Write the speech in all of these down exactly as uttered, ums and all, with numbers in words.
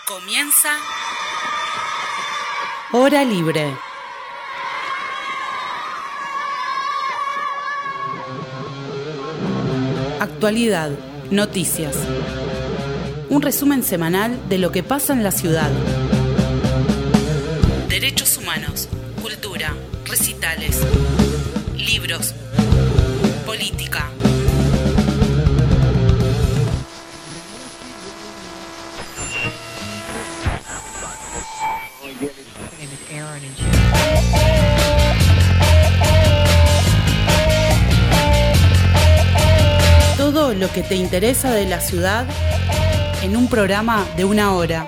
Comienza Hora Libre. Actualidad, noticias. Un resumen semanal de lo que pasa en la ciudad. Derechos humanos, cultura, recitales, libros, política. Todo lo que te interesa de la ciudad en un programa de una hora.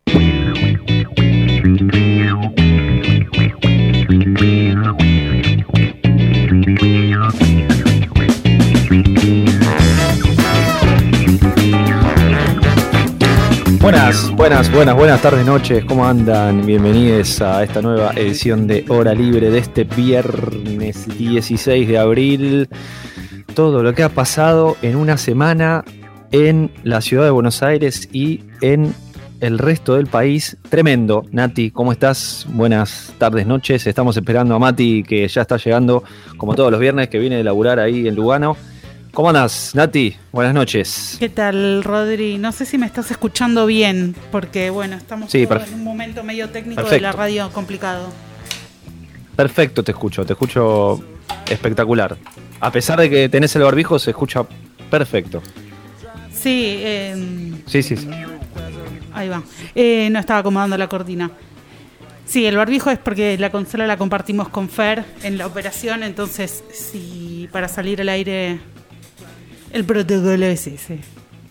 Buenas, buenas, buenas, buenas tardes, noches, ¿cómo andan? Bienvenidos a esta nueva edición de Hora Libre de este viernes dieciséis de abril. Todo lo que ha pasado en una semana en la ciudad de Buenos Aires y en el resto del país. Tremendo. Nati, ¿cómo estás? Buenas tardes, noches. Estamos esperando a Mati, que ya está llegando, como todos los viernes, que viene de laburar ahí en Lugano. ¿Cómo andás, Nati? Buenas noches. ¿Qué tal, Rodri? No sé si me estás escuchando bien, porque bueno, estamos sí, en un momento medio técnico perfecto. De la radio complicado. Perfecto, te escucho, te escucho espectacular. A pesar de que tenés el barbijo, se escucha perfecto. Sí, eh, sí, sí, sí. Ahí va. Eh, no estaba acomodando la cortina. Sí, el barbijo es porque la consola la compartimos con Fer en la operación, entonces sí, para salir al aire el protocolo es ese.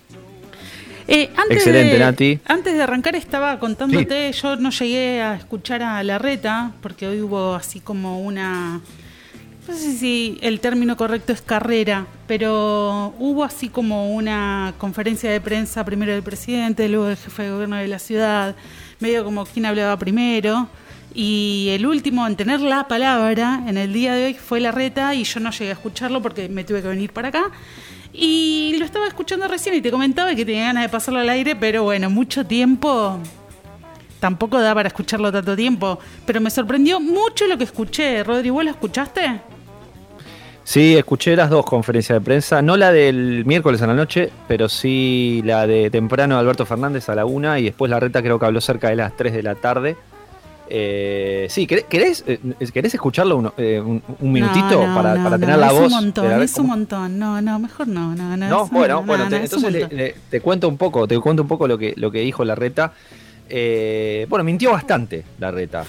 Eh, antes Excelente, de, Nati. Antes de arrancar estaba contándote, sí. Yo no llegué a escuchar a Larreta, porque hoy hubo así como una... No sé si el término correcto es carrera, pero hubo así como una conferencia de prensa, primero del presidente, luego del jefe de gobierno de la ciudad, medio como quién hablaba primero, y el último en tener la palabra en el día de hoy fue Larreta, y yo no llegué a escucharlo porque me tuve que venir para acá, y lo estaba escuchando recién y te comentaba que tenía ganas de pasarlo al aire, pero bueno, mucho tiempo... Tampoco da para escucharlo tanto tiempo, pero me sorprendió mucho lo que escuché. Rodri, ¿vos lo escuchaste? Sí, escuché las dos conferencias de prensa, no la del miércoles a la noche, pero sí la de temprano de Alberto Fernández a la una y después Larreta creo que habló cerca de las tres de la tarde. Eh, sí, ¿querés, ¿querés escucharlo un, eh, un, un minutito no, no, para, no, para no, tener la es voz? Un montón, la, es ¿cómo? un montón, no, no, mejor no. No, no, no es, bueno, no, bueno no, te, no, entonces le, le, te cuento un poco, te cuento un poco lo que, lo que dijo Larreta. Eh, bueno, mintió bastante Larreta.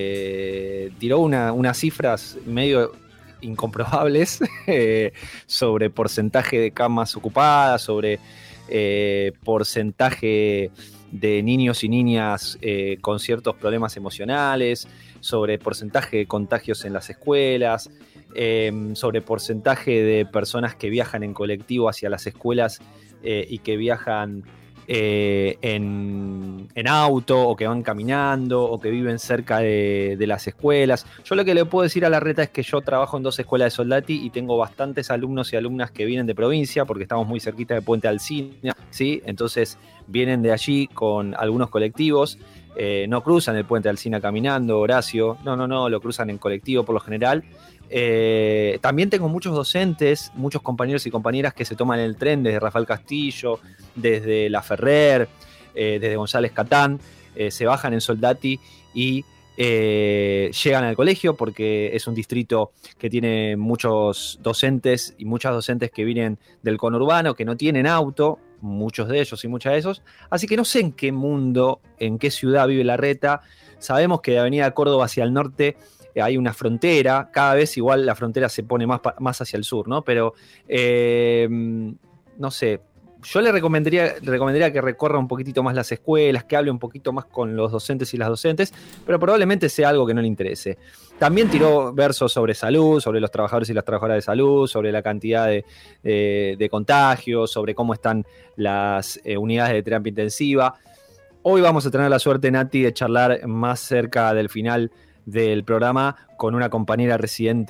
Eh, tiró una, unas cifras medio incomprobables eh, sobre porcentaje de camas ocupadas, sobre eh, porcentaje de niños y niñas eh, con ciertos problemas emocionales, sobre porcentaje de contagios en las escuelas, eh, sobre porcentaje de personas que viajan en colectivo hacia las escuelas eh, y que viajan Eh, en, en auto o que van caminando o que viven cerca de, de las escuelas. Yo lo que le puedo decir a Larreta es que yo trabajo en dos escuelas de Soldati y tengo bastantes alumnos y alumnas que vienen de provincia porque estamos muy cerquita de Puente Alsina, ¿sí? Entonces vienen de allí con algunos colectivos, eh, no cruzan el Puente Alsina caminando, Horacio, no, no, no, lo cruzan en colectivo por lo general. Eh, también tengo muchos docentes, muchos compañeros y compañeras que se toman el tren desde Rafael Castillo, desde La Ferrer, eh, desde González Catán, eh, se bajan en Soldati y eh, llegan al colegio porque es un distrito que tiene muchos docentes y muchas docentes que vienen del conurbano, que no tienen auto, muchos de ellos y muchas de esos, así que no sé en qué mundo, en qué ciudad vive Larreta. Sabemos que de Avenida Córdoba hacia el norte hay una frontera, cada vez igual la frontera se pone más, más hacia el sur, ¿no? Pero, eh, no sé, yo le recomendaría, le recomendaría que recorra un poquitito más las escuelas, que hable un poquito más con los docentes y las docentes, pero probablemente sea algo que no le interese. También tiró versos sobre salud, sobre los trabajadores y las trabajadoras de salud, sobre la cantidad de, de, de contagios, sobre cómo están las eh, unidades de terapia intensiva. Hoy vamos a tener la suerte, Nati, de charlar más cerca del final del programa con una compañera residente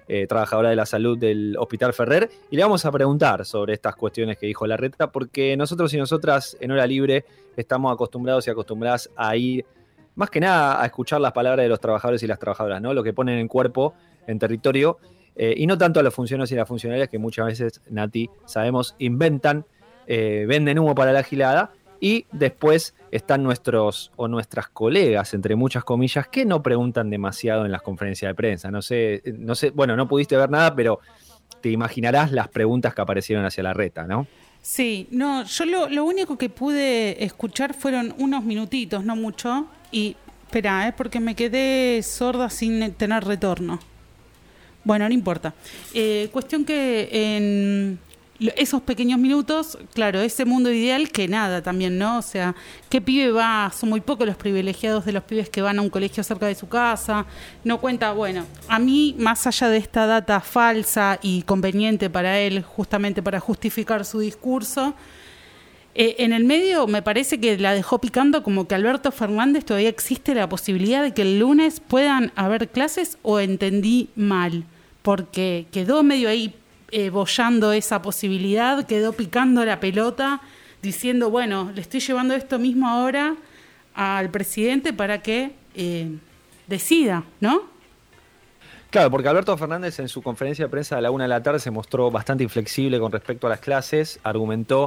eh, trabajadora de la salud del Hospital Ferrer, y le vamos a preguntar sobre estas cuestiones que dijo Larreta, porque nosotros y nosotras en Hora Libre estamos acostumbrados y acostumbradas a ir, más que nada, a escuchar las palabras de los trabajadores y las trabajadoras, ¿no? Lo que ponen en cuerpo, en territorio, eh, y no tanto a los funcionarios y las funcionarias que muchas veces, Nati, sabemos, inventan, eh, venden humo para la gilada, y después están nuestros o nuestras colegas, entre muchas comillas, que no preguntan demasiado en las conferencias de prensa. No sé, no sé, bueno, no pudiste ver nada, pero te imaginarás las preguntas que aparecieron hacia Larreta, ¿no? Sí, no, yo lo, lo único que pude escuchar fueron unos minutitos, no mucho, y espera, ¿eh? Porque me quedé sorda sin tener retorno. Bueno, no importa. Eh, cuestión que en esos pequeños minutos, claro, ese mundo ideal que nada también, ¿no? O sea, ¿qué pibe va? Son muy pocos los privilegiados de los pibes que van a un colegio cerca de su casa. No cuenta, bueno, a mí, más allá de esta data falsa y conveniente para él, justamente para justificar su discurso, eh, en el medio me parece que la dejó picando como que Alberto Fernández todavía existe la posibilidad de que el lunes puedan haber clases, o entendí mal, porque quedó medio ahí Eh, bollando esa posibilidad, quedó picando la pelota, diciendo, bueno, le estoy llevando esto mismo ahora al presidente para que eh, decida, ¿no? Claro, porque Alberto Fernández en su conferencia de prensa a la una de la tarde se mostró bastante inflexible con respecto a las clases, argumentó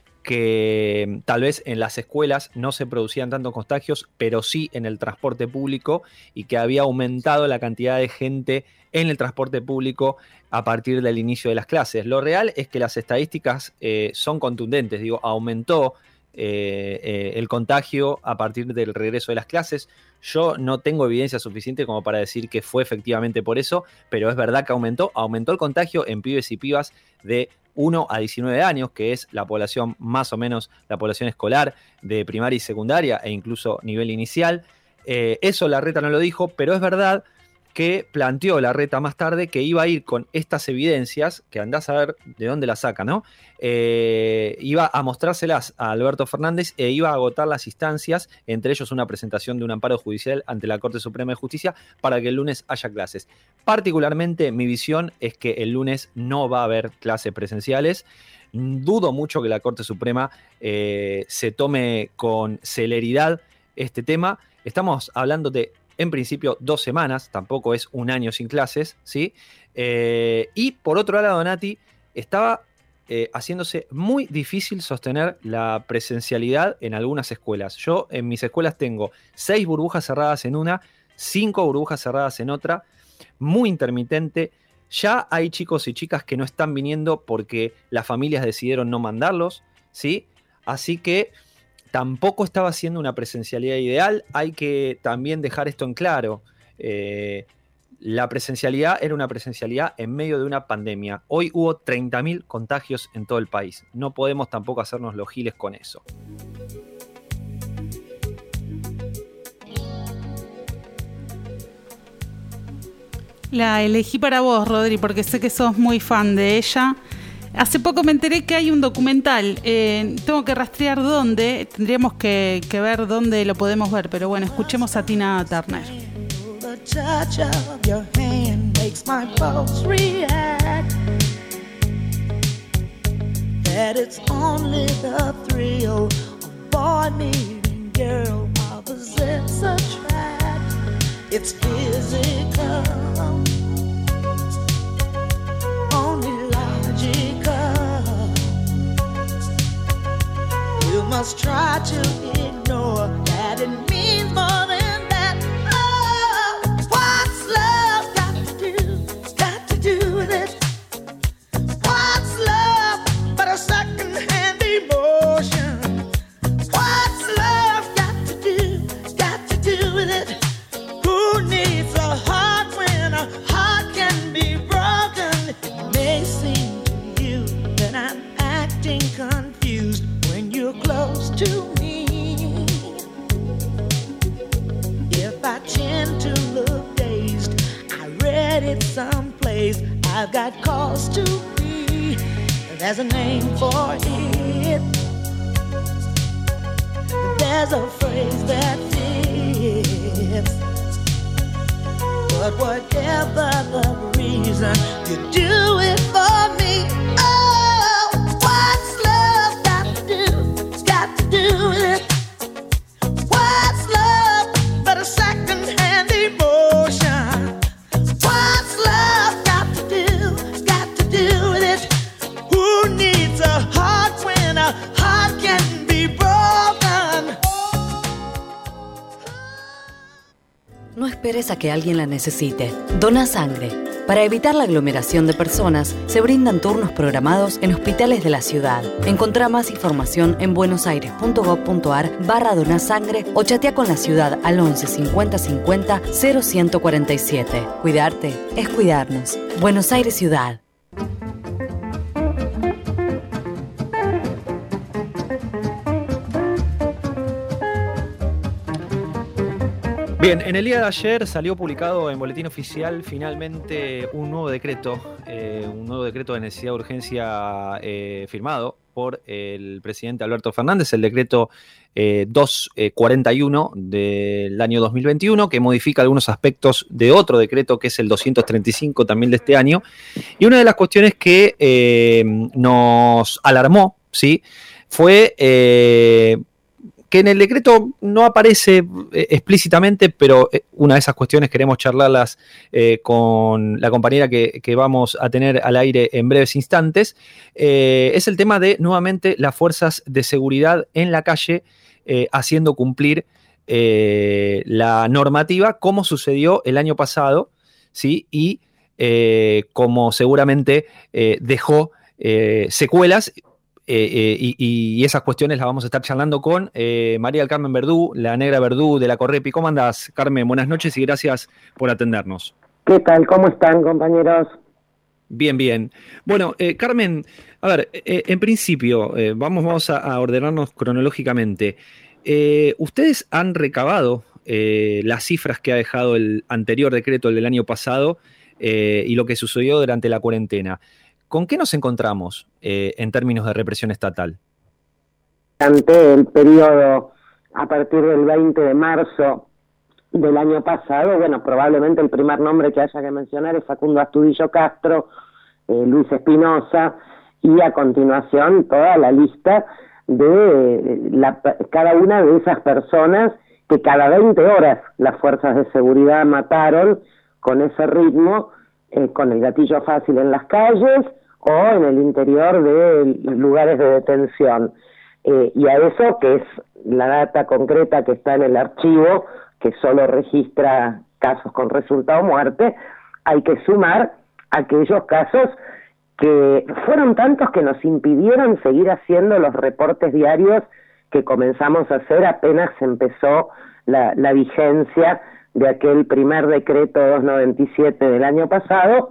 que tal vez en las escuelas no se producían tantos contagios, pero sí en el transporte público, y que había aumentado la cantidad de gente en el transporte público a partir del inicio de las clases. Lo real es que las estadísticas eh, son contundentes, digo, aumentó eh, eh, el contagio a partir del regreso de las clases. Yo no tengo evidencia suficiente como para decir que fue efectivamente por eso, pero es verdad que aumentó, aumentó el contagio en pibes y pibas de uno a diecinueve años, que es la población más o menos, la población escolar de primaria y secundaria e incluso nivel inicial. Eh, eso Larreta no lo dijo, pero es verdad que planteó Larreta más tarde que iba a ir con estas evidencias, que andás a ver de dónde las saca, ¿no? Eh, iba a mostrárselas a Alberto Fernández e iba a agotar las instancias, entre ellos una presentación de un amparo judicial ante la Corte Suprema de Justicia para que el lunes haya clases. Particularmente mi visión es que el lunes no va a haber clases presenciales. Dudo mucho que la Corte Suprema eh, se tome con celeridad este tema. Estamos hablando de, en principio, dos semanas, tampoco es un año sin clases, ¿sí? Eh, y por otro lado, Nati, estaba eh, haciéndose muy difícil sostener la presencialidad en algunas escuelas. Yo en mis escuelas tengo seis burbujas cerradas en una, cinco burbujas cerradas en otra, muy intermitente. Ya hay chicos y chicas que no están viniendo porque las familias decidieron no mandarlos, ¿sí? Así que tampoco estaba siendo una presencialidad ideal. Hay que también dejar esto en claro. Eh, la presencialidad era una presencialidad en medio de una pandemia. Hoy hubo treinta mil contagios en todo el país. No podemos tampoco hacernos los giles con eso. La elegí para vos, Rodri, porque sé que sos muy fan de ella. Hace poco me enteré que hay un documental. Eh, tengo que rastrear dónde. Tendríamos que, que ver dónde lo podemos ver. Pero bueno, escuchemos a Tina Turner. The touch of your hand makes my pulse react. That it's only the thrill of boy meeting girl, opposites attract. It's physical, only logical. You must try to ignore that it means more than that. Oh, what's love got to do, got to do with it? What's love but a second-hand emotion? What's love got to do, got to do with it? Who needs a heart when a heart can be broken? It may seem to you that I'm acting confused when you're close to me. If I tend to look dazed, I read it someplace. I've got cause to be. There's a name for it. There's a phrase that fits. But whatever the reason, you do it for me. Oh, what's love got to do? It's got to do with it. What's love but a second-hand emotion? What's love got to do? It's got to do with it. Who needs a heart when a heart can be broken? No esperes a que alguien la necesite. Dona sangre. Para evitar la aglomeración de personas, se brindan turnos programados en hospitales de la ciudad. Encontrá más información en buenosaires.gov.ar barra donasangre o chatea con la ciudad al once cincuenta cincuenta cero ciento cuarenta y siete. Cuidarte es cuidarnos. Buenos Aires Ciudad. Bien, en el día de ayer salió publicado en Boletín Oficial finalmente un nuevo decreto, eh, un nuevo decreto de necesidad de urgencia eh, firmado por el presidente Alberto Fernández, el decreto eh, doscientos cuarenta y uno del año dos mil veintiuno, que modifica algunos aspectos de otro decreto que es el doscientos treinta y cinco también de este año. Y una de las cuestiones que eh, nos alarmó, ¿sí?, fue... Eh, que en el decreto no aparece eh, explícitamente, pero eh, una de esas cuestiones queremos charlarlas eh, con la compañera que, que vamos a tener al aire en breves instantes, eh, es el tema de nuevamente las fuerzas de seguridad en la calle eh, haciendo cumplir eh, la normativa, como sucedió el año pasado, ¿sí? Y eh, como seguramente eh, dejó eh, secuelas. Eh, eh, y, y esas cuestiones las vamos a estar charlando con eh, María del Carmen Verdú, la Negra Verdú de la Correpi. ¿Cómo andás, Carmen? Buenas noches y gracias por atendernos. ¿Qué tal? ¿Cómo están, compañeros? Bien, bien. Bueno, eh, Carmen, a ver, eh, en principio, eh, vamos, vamos a, a ordenarnos cronológicamente. Eh, ¿Ustedes han recabado eh, las cifras que ha dejado el anterior decreto, el del año pasado, eh, y lo que sucedió durante la cuarentena? ¿Con qué nos encontramos eh, en términos de represión estatal? Ante el periodo a partir del veinte de marzo del año pasado, bueno, probablemente el primer nombre que haya que mencionar es Facundo Astudillo Castro, eh, Luis Espinosa, y a continuación toda la lista de la, cada una de esas personas que cada veinte horas las fuerzas de seguridad mataron con ese ritmo, eh, con el gatillo fácil en las calles o en el interior de lugares de detención. Eh, y a eso, que es la data concreta que está en el archivo, que solo registra casos con resultado muerte, hay que sumar aquellos casos que fueron tantos que nos impidieron seguir haciendo los reportes diarios que comenzamos a hacer apenas empezó la, la vigencia de aquel primer decreto doscientos noventa y siete del año pasado,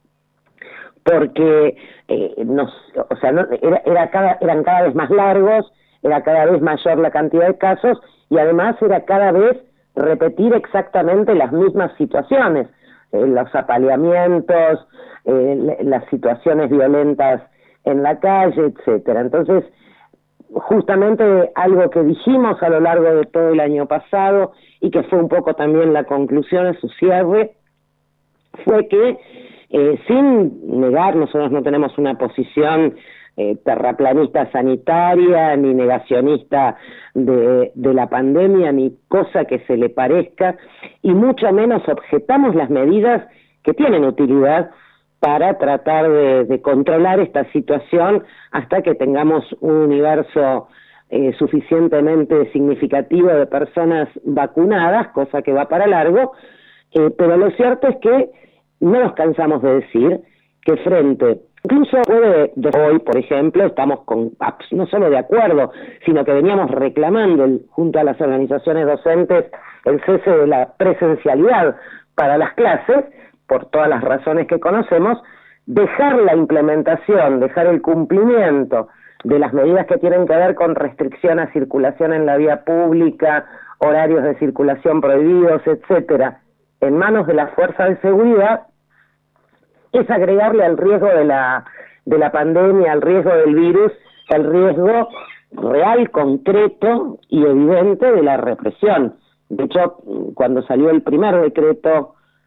porque eh, nos, o sea, no, era, era cada, eran cada vez más largos, era cada vez mayor la cantidad de casos y además era cada vez repetir exactamente las mismas situaciones, eh, los apaleamientos, eh, las situaciones violentas en la calle, etcétera. Entonces, justamente algo que dijimos a lo largo de todo el año pasado y que fue un poco también la conclusión de su cierre, fue que eh, sin negar, nosotros no tenemos una posición eh, terraplanista sanitaria, ni negacionista de, de la pandemia, ni cosa que se le parezca, y mucho menos objetamos las medidas que tienen utilidad para tratar de, de controlar esta situación hasta que tengamos un universo eh, suficientemente significativo de personas vacunadas, cosa que va para largo, eh, pero lo cierto es que no nos cansamos de decir que frente, incluso de, de hoy, por ejemplo, estamos con no solo de acuerdo, sino que veníamos reclamando el, junto a las organizaciones docentes el cese de la presencialidad para las clases, por todas las razones que conocemos, dejar la implementación, dejar el cumplimiento de las medidas que tienen que ver con restricción a circulación en la vía pública, horarios de circulación prohibidos, etcétera, en manos de las fuerzas de seguridad, es agregarle al riesgo de la, de la pandemia, al riesgo del virus, el riesgo real, concreto y evidente de la represión. De hecho, cuando salió el primer decreto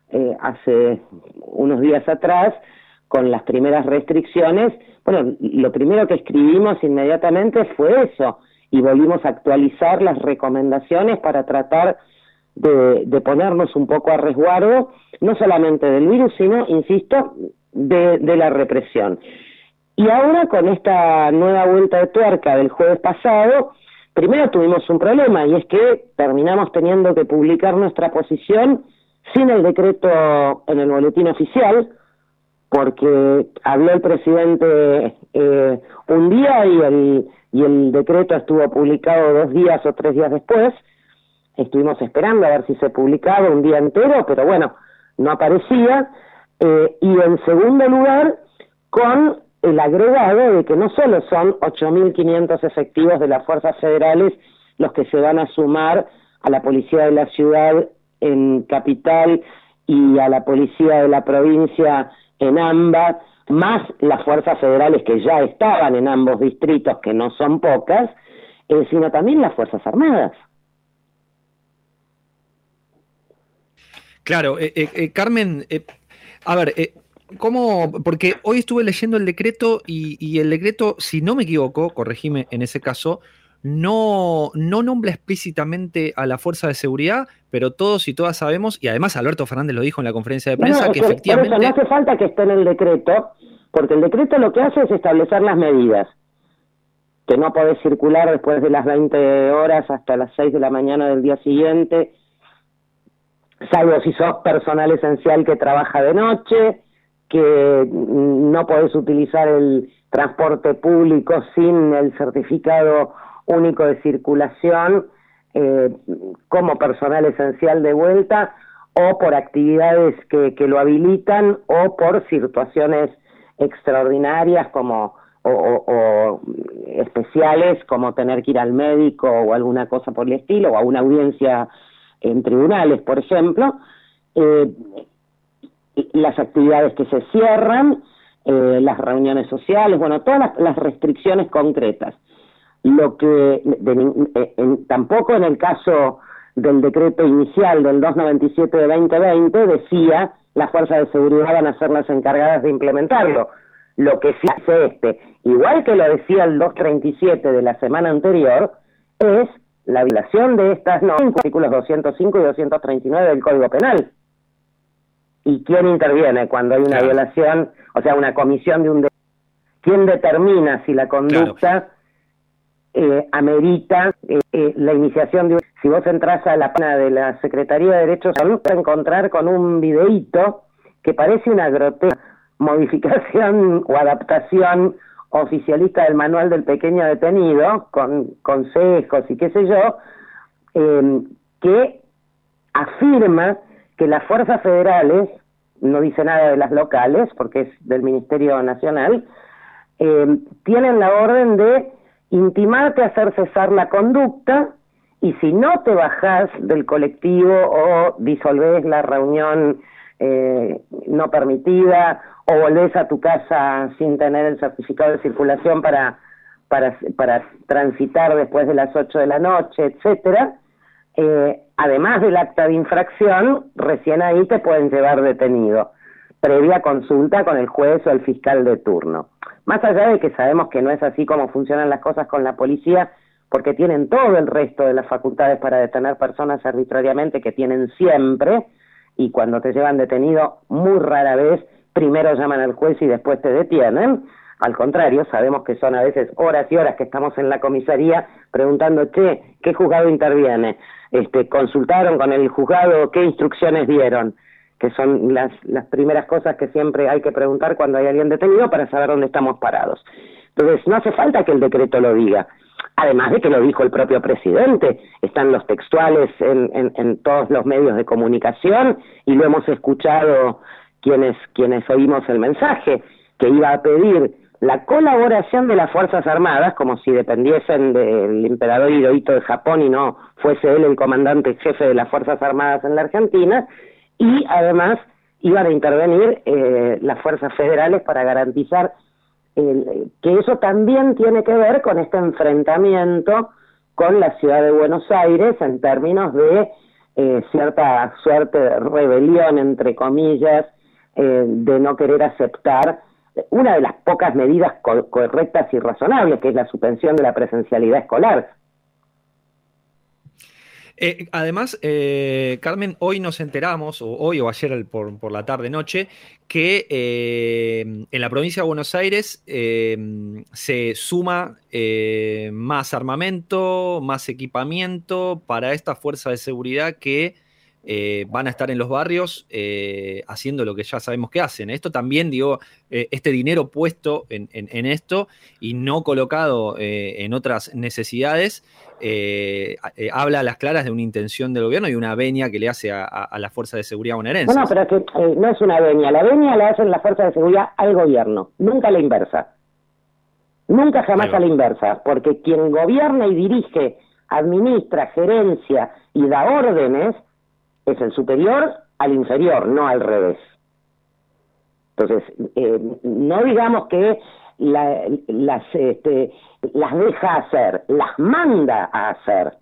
eh, hace unos días atrás, con las primeras restricciones, bueno, lo primero que escribimos inmediatamente fue eso, y volvimos a actualizar las recomendaciones para tratar de, de ponernos un poco a resguardo, no solamente del virus, sino, insisto, de, de la represión. Y ahora, con esta nueva vuelta de tuerca del jueves pasado, primero tuvimos un problema, y es que terminamos teniendo que publicar nuestra posición sin el decreto en el boletín oficial, porque habló el presidente eh, un día y el, y el decreto estuvo publicado dos días o tres días después. Estuvimos esperando a ver si se publicaba un día entero, pero bueno, no aparecía. Eh, y en segundo lugar, con el agregado de que no solo son ocho mil quinientos efectivos de las fuerzas federales los que se van a sumar a la policía de la ciudad en Capital y a la policía de la provincia en ambas, más las fuerzas federales que ya estaban en ambos distritos, que no son pocas, eh, sino también las Fuerzas Armadas. Claro, eh, eh, Carmen, eh, a ver, eh, ¿cómo? Porque hoy estuve leyendo el decreto y, y el decreto, si no me equivoco, corregime en ese caso, no, no nombra explícitamente a la fuerza de seguridad, pero todos y todas sabemos, y además Alberto Fernández lo dijo en la conferencia de prensa, no, no, que por efectivamente... eso no hace falta que esté en el decreto, porque el decreto lo que hace es establecer las medidas, que no podés circular después de las veinte horas hasta las seis de la mañana del día siguiente, salvo si sos personal esencial que trabaja de noche, que no podés utilizar el transporte público sin el certificado único de circulación eh, como personal esencial de vuelta, o por actividades que, que lo habilitan, o por situaciones extraordinarias como o, o, o especiales como tener que ir al médico o alguna cosa por el estilo, o a una audiencia en tribunales, por ejemplo. Eh, las actividades que se cierran, eh, las reuniones sociales, bueno, todas las, las restricciones concretas. Lo que de, de, en, tampoco en el caso del decreto inicial del doscientos noventa y siete de veinte veinte decía las fuerzas de seguridad van a ser las encargadas de implementarlo. Lo que sí hace este, igual que lo decía el doscientos treinta y siete de la semana anterior, es la violación de estas normas, artículos doscientos cinco y doscientos treinta y nueve del Código Penal. ¿Y quién interviene cuando hay una claro. violación, o sea, una comisión de un delito? ¿Quién determina si la conducta claro. eh, amerita eh, eh, la iniciación de un... Si vos entras a la página de la Secretaría de Derechos de Salud, vas a encontrar con un videíto que parece una grotesca modificación o adaptación oficialista del manual del pequeño detenido, con consejos y qué sé yo, eh, que afirma que las fuerzas federales, no dice nada de las locales, porque es del Ministerio Nacional, eh, tienen la orden de intimarte a hacer cesar la conducta, y si no te bajás del colectivo o disolvés la reunión eh, no permitida, o volvés a tu casa sin tener el certificado de circulación para, para, para transitar después de las ocho de la noche, etcétera, eh, además del acta de infracción, recién ahí te pueden llevar detenido, previa consulta con el juez o el fiscal de turno. Más allá de que sabemos que no es así como funcionan las cosas con la policía, porque tienen todo el resto de las facultades para detener personas arbitrariamente, que tienen siempre, y cuando te llevan detenido, muy rara vez, primero llaman al juez y después te detienen. Al contrario, sabemos que son a veces horas y horas que estamos en la comisaría preguntando, che, ¿qué juzgado interviene? Este, ¿consultaron con el juzgado? ¿Qué instrucciones dieron? Que son las, las primeras cosas que siempre hay que preguntar cuando hay alguien detenido para saber dónde estamos parados. Entonces, no hace falta que el decreto lo diga. Además de que lo dijo el propio presidente, están los textuales en, en, en todos los medios de comunicación, y lo hemos escuchado quienes, quienes oímos el mensaje, que iba a pedir la colaboración de las Fuerzas Armadas, como si dependiesen del emperador Hirohito de Japón y no fuese él el comandante jefe de las Fuerzas Armadas en la Argentina, y además iban a intervenir eh, las fuerzas federales para garantizar el, que eso también tiene que ver con este enfrentamiento con la ciudad de Buenos Aires en términos de eh, cierta suerte de rebelión, entre comillas, eh, de no querer aceptar una de las pocas medidas co- correctas y razonables, que es la suspensión de la presencialidad escolar. Eh, además, eh, Carmen, hoy nos enteramos, o hoy o ayer por, por la tarde-noche, que eh, en la provincia de Buenos Aires eh, se suma eh, más armamento, más equipamiento para esta fuerza de seguridad que eh, van a estar en los barrios eh, haciendo lo que ya sabemos que hacen. Esto también, digo, eh, este dinero puesto en, en, en esto y no colocado eh, en otras necesidades, Eh, eh, habla a las claras de una intención del gobierno y una venia que le hace a, a, a la Fuerza de Seguridad bonaerense. No, no, pero es que eh, no es una venia. La venia la hacen las fuerzas de seguridad al gobierno, nunca a la inversa. Nunca jamás a la inversa, porque quien gobierna y dirige, administra, gerencia y da órdenes es el superior al inferior, no al revés. Entonces, eh, no digamos que la, las, este, las deja hacer, las manda a hacer.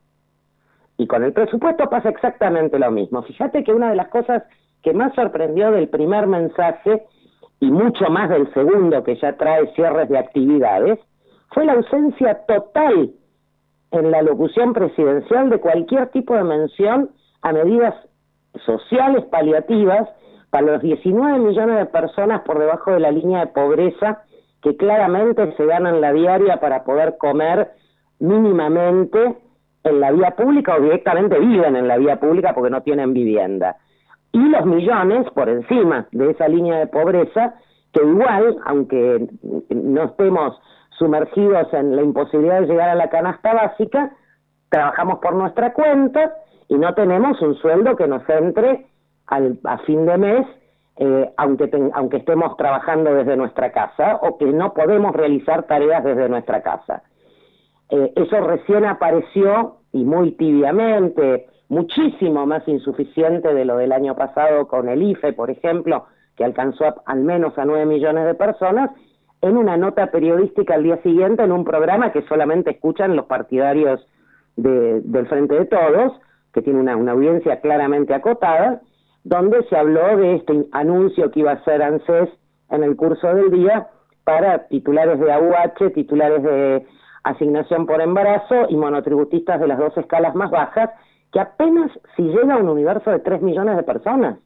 Y con el presupuesto pasa exactamente lo mismo. Fíjate que una de las cosas que más sorprendió del primer mensaje, y mucho más del segundo, que ya trae cierres de actividades, fue la ausencia total en la locución presidencial de cualquier tipo de mención a medidas sociales paliativas para los diecinueve millones de personas por debajo de la línea de pobreza que claramente se ganan la diaria para poder comer mínimamente en la vía pública o directamente viven en la vía pública porque no tienen vivienda. Y los millones por encima de esa línea de pobreza que igual, aunque no estemos sumergidos en la imposibilidad de llegar a la canasta básica, trabajamos por nuestra cuenta y no tenemos un sueldo que nos entre al, a fin de mes, eh, aunque, ten, aunque estemos trabajando desde nuestra casa o que no podemos realizar tareas desde nuestra casa. Eh, eso recién apareció y muy tibiamente, muchísimo más insuficiente de lo del año pasado con el I F E, por ejemplo, que alcanzó a, al menos a nueve millones de personas, en una nota periodística al día siguiente en un programa que solamente escuchan los partidarios de, del Frente de Todos, que tiene una, una audiencia claramente acotada, donde se habló de este anuncio que iba a hacer ANSES en el curso del día para titulares de A U H, titulares de asignación por embarazo y monotributistas de las dos escalas más bajas, que apenas si llega a un universo de tres millones de personas.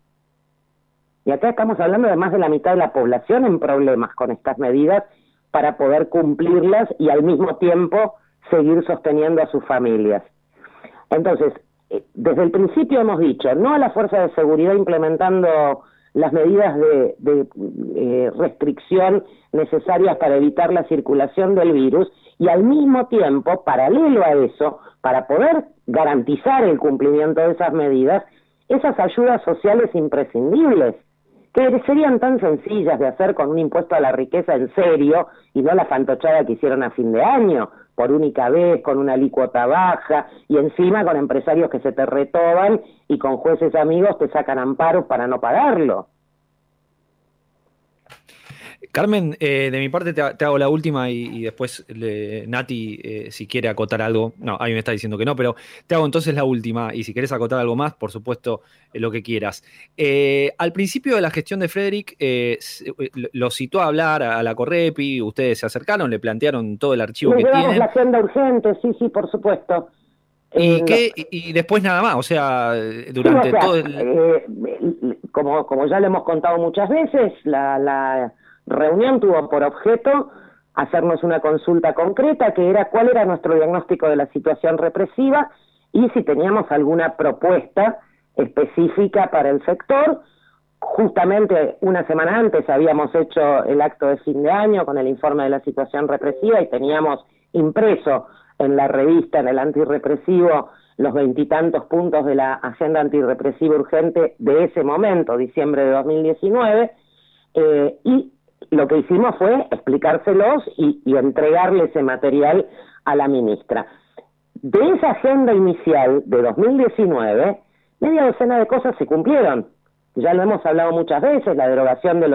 Y acá estamos hablando de más de la mitad de la población en problemas con estas medidas para poder cumplirlas y al mismo tiempo seguir sosteniendo a sus familias. Entonces, desde el principio hemos dicho, no a la fuerza de seguridad implementando las medidas de, de eh, restricción necesarias para evitar la circulación del virus, y al mismo tiempo, paralelo a eso, para poder garantizar el cumplimiento de esas medidas, esas ayudas sociales imprescindibles, que serían tan sencillas de hacer con un impuesto a la riqueza en serio, y no la fantochada que hicieron a fin de año, por única vez, con una alícuota baja, y encima con empresarios que se te retoban y con jueces amigos te sacan amparos para no pagarlo. Carmen, eh, de mi parte te, te hago la última y, y después le, Nati, eh, si quiere acotar algo, no, ahí me está diciendo que no, pero te hago entonces la última y si querés acotar algo más, por supuesto, eh, lo que quieras. Eh, al principio de la gestión de Frederick, eh, lo citó a hablar a la Correpi, ustedes se acercaron, le plantearon todo el archivo Le que llevamos tienen. la agenda urgente, sí, sí, por supuesto. ¿Y, eh, qué, y, y después nada más? O sea, durante sí, o sea, todo el... Eh, como, como ya lo hemos contado muchas veces, la... la reunión tuvo por objeto hacernos una consulta concreta que era cuál era nuestro diagnóstico de la situación represiva y si teníamos alguna propuesta específica para el sector. Justamente una semana antes habíamos hecho el acto de fin de año con el informe de la situación represiva y teníamos impreso en la revista, en el antirrepresivo, los veintitantos puntos de la agenda antirrepresiva urgente de ese momento, diciembre de dos mil diecinueve, eh, y lo que hicimos fue explicárselos y, y entregarle ese material a la ministra. De esa agenda inicial de dos mil diecinueve, media docena de cosas se cumplieron. Ya lo hemos hablado muchas veces, la derogación de los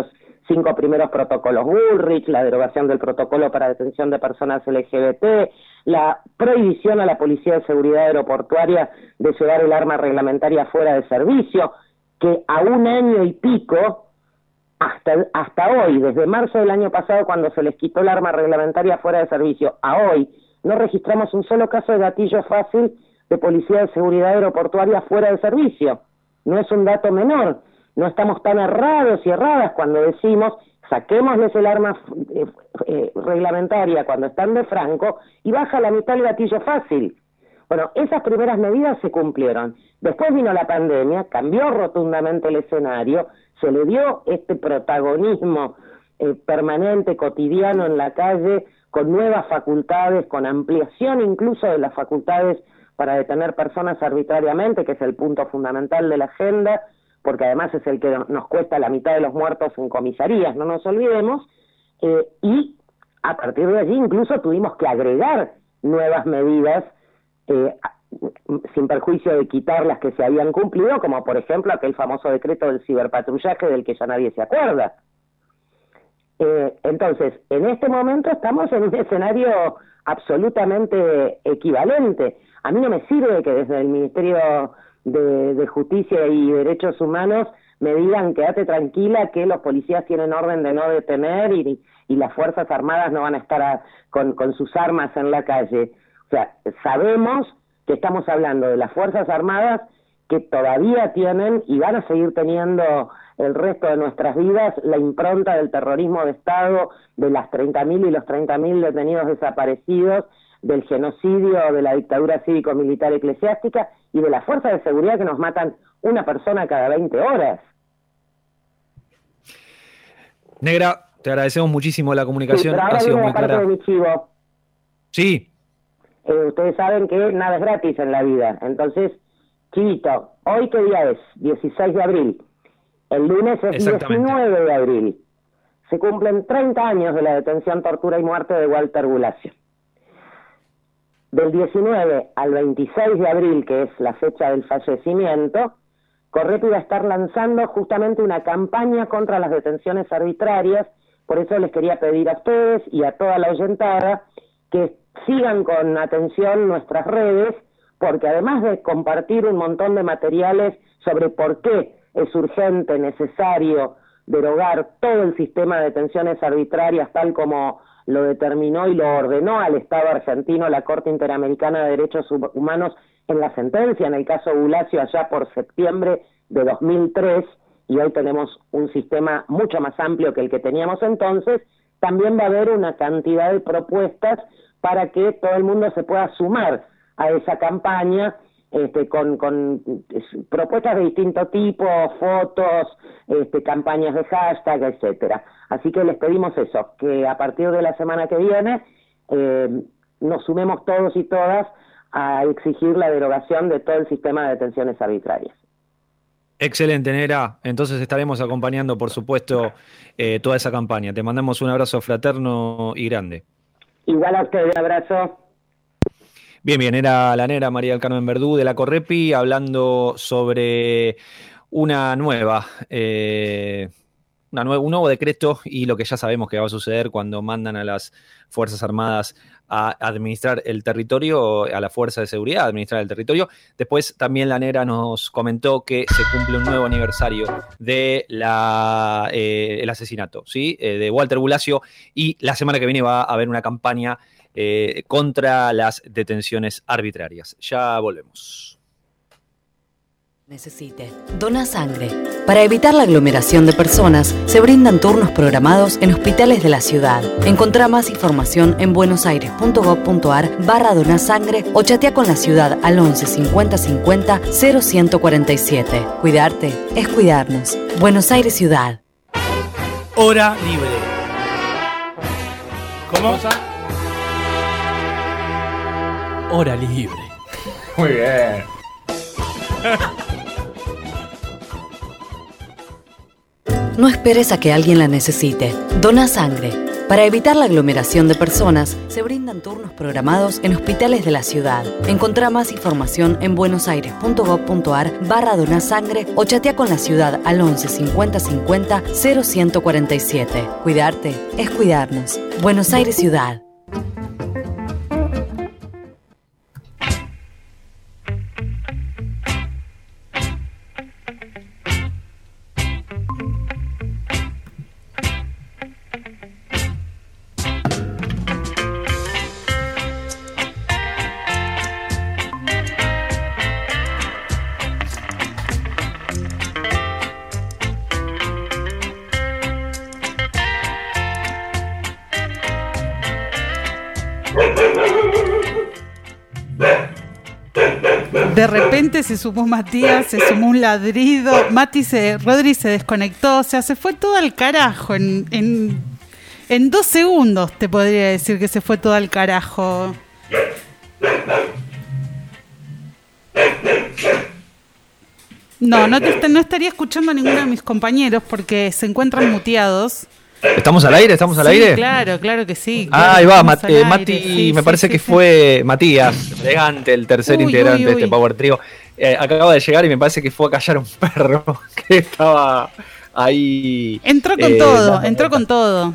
cinco primeros protocolos Bullrich, la derogación del protocolo para detención de personas L G B T, la prohibición a la Policía de Seguridad Aeroportuaria de llevar el arma reglamentaria fuera de servicio, que a un año y pico, hasta, hasta hoy, desde marzo del año pasado, cuando se les quitó el arma reglamentaria fuera de servicio, a hoy, no registramos un solo caso de gatillo fácil de Policía de Seguridad Aeroportuaria fuera de servicio. No es un dato menor. No estamos tan errados y erradas cuando decimos saquémosles el arma eh, eh, reglamentaria cuando están de franco y baja la mitad el gatillo fácil. Bueno, esas primeras medidas se cumplieron. Después vino la pandemia, cambió rotundamente el escenario, se le dio este protagonismo eh, permanente, cotidiano en la calle, con nuevas facultades, con ampliación incluso de las facultades para detener personas arbitrariamente, que es el punto fundamental de la agenda, porque además es el que nos cuesta la mitad de los muertos en comisarías, no nos olvidemos, eh, y a partir de allí incluso tuvimos que agregar nuevas medidas eh, sin perjuicio de quitar las que se habían cumplido, como por ejemplo aquel famoso decreto del ciberpatrullaje del que ya nadie se acuerda. Eh, entonces, en este momento estamos en un escenario absolutamente equivalente. A mí no me sirve que desde el Ministerio de, de Justicia y Derechos Humanos me digan quédate tranquila que los policías tienen orden de no detener y, y las Fuerzas Armadas no van a estar a, con, con sus armas en la calle. O sea, sabemos que estamos hablando de las Fuerzas Armadas que todavía tienen y van a seguir teniendo el resto de nuestras vidas la impronta del terrorismo de Estado, de las treinta mil y los treinta mil detenidos desaparecidos, del genocidio de la dictadura cívico-militar eclesiástica y de las fuerzas de seguridad que nos matan una persona cada veinte horas. Negra, te agradecemos muchísimo la comunicación, sí, ha sido muy clara. De mi chivo. Sí. Eh, ustedes saben que nada es gratis en la vida, entonces, chivito, ¿hoy qué día es? dieciséis de abril. El lunes es diecinueve de abril. Se cumplen treinta años de la detención, tortura y muerte de Walter Bulacio. Del diecinueve al veintiséis de abril, que es la fecha del fallecimiento, Correpi va a estar lanzando justamente una campaña contra las detenciones arbitrarias. Por eso les quería pedir a ustedes y a toda la oyentada que sigan con atención nuestras redes, porque además de compartir un montón de materiales sobre por qué es urgente, necesario derogar todo el sistema de detenciones arbitrarias tal como lo determinó y lo ordenó al Estado argentino la Corte Interamericana de Derechos Humanos en la sentencia, en el caso Bulacio allá por septiembre de dos mil tres, y hoy tenemos un sistema mucho más amplio que el que teníamos entonces, también va a haber una cantidad de propuestas para que todo el mundo se pueda sumar a esa campaña, este, con, con propuestas de distinto tipo, fotos, este, campañas de hashtag, etcétera. Así que les pedimos eso, que a partir de la semana que viene eh, nos sumemos todos y todas a exigir la derogación de todo el sistema de detenciones arbitrarias. Excelente, Negra. Entonces estaremos acompañando, por supuesto, eh, toda esa campaña. Te mandamos un abrazo fraterno y grande. Igual a usted, un abrazo. Bien, bien, era la Negra María del Carmen Verdú de la Correpi hablando sobre una nueva, eh, una nue- un nuevo decreto y lo que ya sabemos que va a suceder cuando mandan a las Fuerzas Armadas a administrar el territorio, a la Fuerza de Seguridad a administrar el territorio. Después también la Negra nos comentó que se cumple un nuevo aniversario de la eh, el asesinato, ¿sí? Eh, de Walter Bulacio, y la semana que viene va a haber una campaña eh, contra las detenciones arbitrarias. Ya volvemos. Necesite. Dona sangre. Para evitar la aglomeración de personas, se brindan turnos programados en hospitales de la ciudad. Encontrá más información en buenosaires.gov.ar barra donasangre o chatea con la ciudad al once cincuenta cincuenta cero ciento cuarenta y siete. Cuidarte es cuidarnos. Buenos Aires Ciudad. Hora libre. ¿Cómo? Hora libre. Muy bien. No esperes a que alguien la necesite. Dona sangre. Para evitar la aglomeración de personas, se brindan turnos programados en hospitales de la ciudad. Encontrá más información en buenosaires.gov.ar barra donasangre o chatea con la ciudad al once cincuenta cincuenta cero ciento cuarenta y siete. Cuidarte es cuidarnos. Buenos Aires Ciudad. De repente se sumó Matías, se sumó un ladrido, Mati se, Rodri se desconectó, o sea, se fue todo al carajo. En, en, en dos segundos te podría decir que se fue todo al carajo. No, no, te, no estaría escuchando a ninguno de mis compañeros porque se encuentran muteados. ¿Estamos al aire? ¿Estamos al sí, aire? Claro, claro que sí. Ah, claro ahí va, Mat, eh, Mati, sí, me sí, parece sí, que sí. fue Matías, elegante, el tercer uy, integrante uy, uy. de este Power Trio. Eh, acaba de llegar y me parece que fue a callar un perro que estaba ahí. Entró con eh, todo, entró con todo.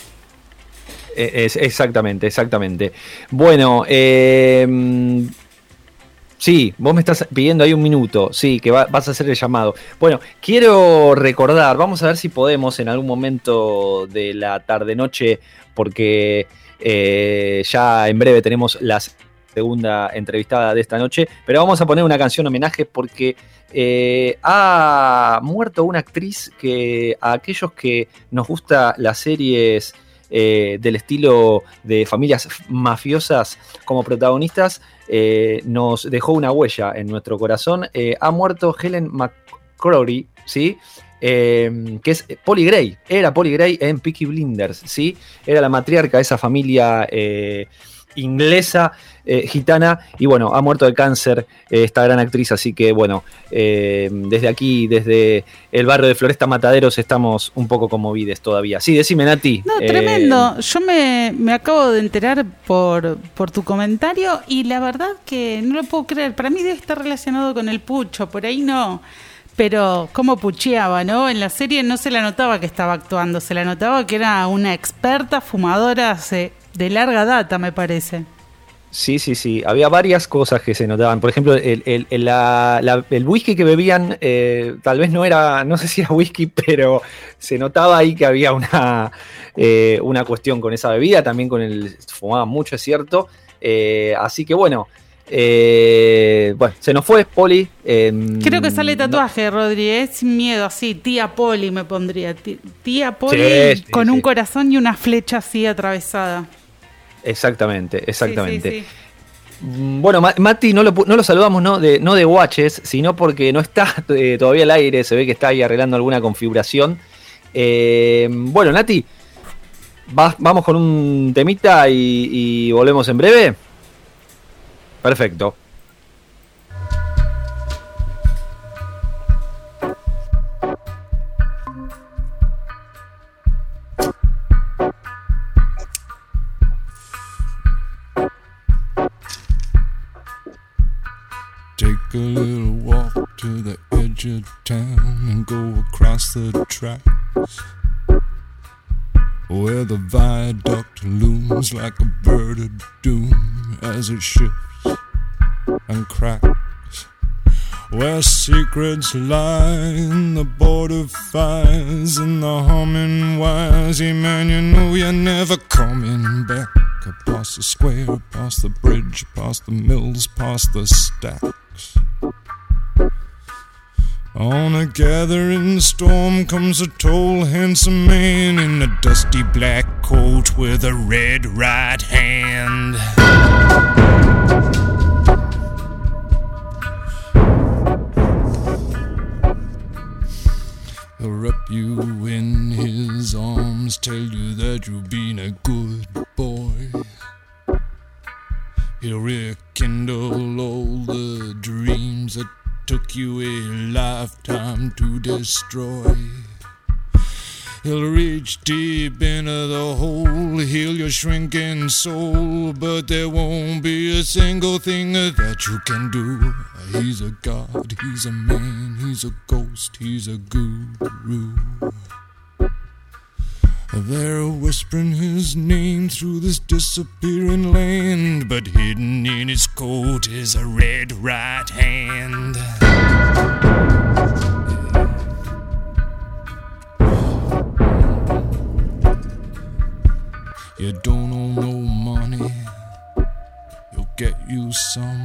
Eh, es, exactamente, exactamente. Bueno, eh... sí, vos me estás pidiendo ahí un minuto, sí, que va, vas a hacer el llamado. Bueno, quiero recordar, vamos a ver si podemos en algún momento de la tarde-noche, porque eh, ya en breve tenemos la segunda entrevistada de esta noche, pero vamos a poner una canción homenaje porque eh, ha muerto una actriz que a aquellos que nos gusta las series eh, del estilo de familias mafiosas como protagonistas, Eh, nos dejó una huella en nuestro corazón. Eh, ha muerto Helen McCrory, ¿sí? Eh, que es Polly Gray, era Polly Gray en Peaky Blinders, ¿sí? Era la matriarca de esa familia eh, inglesa, eh, gitana, y bueno, ha muerto de cáncer eh, esta gran actriz, así que bueno, eh, desde aquí, desde el barrio de Floresta Mataderos, estamos un poco conmovidos todavía. Sí, decime, Nati. No, tremendo. Eh, Yo me, me acabo de enterar por, por tu comentario y la verdad que no lo puedo creer. Para mí debe estar relacionado con el pucho, por ahí no. Pero cómo pucheaba, ¿no? En la serie no se la notaba que estaba actuando, se la notaba que era una experta fumadora de, de larga data, me parece. Sí, sí, sí. Había varias cosas que se notaban. Por ejemplo, el, el, el, la, la, el whisky que bebían, eh, tal vez no era, no sé si era whisky, pero se notaba ahí que había una, eh, una cuestión con esa bebida. También con el, fumaban mucho, es cierto. Eh, así que bueno. Eh, bueno, se nos fue Poli. Eh, Creo que sale tatuaje, no. Rodri, ¿eh? Sin miedo, así, tía Poli me pondría. Tía Poli sí, sí, con sí. un corazón y una flecha así atravesada. Exactamente, exactamente. Sí, sí, sí. Bueno, Mati no lo, no lo saludamos no de, no de Watches, sino porque no está eh, todavía al aire, se ve que está ahí arreglando alguna configuración. Eh, bueno, Nati, va, vamos con un temita y, y volvemos en breve. Perfecto. Take a little walk to the edge of town and go across the tracks where the viaduct looms like a bird of doom as it shifts and cracks, where secrets lie in the border fires and the humming wires. Yeah, man, you know you're never coming back. Past the square, past the bridge, past the mills, past the stacks. On a gathering storm comes a tall, handsome man in a dusty black coat with a red right hand. He'll wrap you in his arms, tell you that you've been a good boy. He'll rekindle all the dreams that took you a lifetime to destroy. He'll reach deep into the hole, heal your shrinking soul, but there won't be a single thing that you can do. He's a god, he's a man, he's a ghost, he's a guru. They're whispering his name through this disappearing land, but hidden in his coat is a red right hand. You don't owe no money, you'll get you some.